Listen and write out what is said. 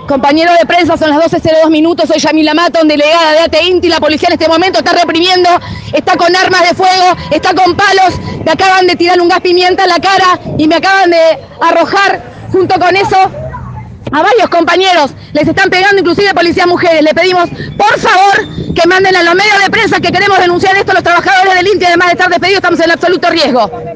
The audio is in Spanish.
Compañero de prensa, son las 12:02, soy Yamila Maton, delegada de ATE INTI. La policía en este momento está reprimiendo, está con armas de fuego, está con palos, me acaban de tirar un gas pimienta en la cara y me acaban de arrojar, junto con eso, a varios compañeros, les están pegando inclusive policías mujeres. Le pedimos, por favor, que manden a los medios de prensa que queremos denunciar esto. Los trabajadores del INTI, además de estar despedidos, estamos en absoluto riesgo.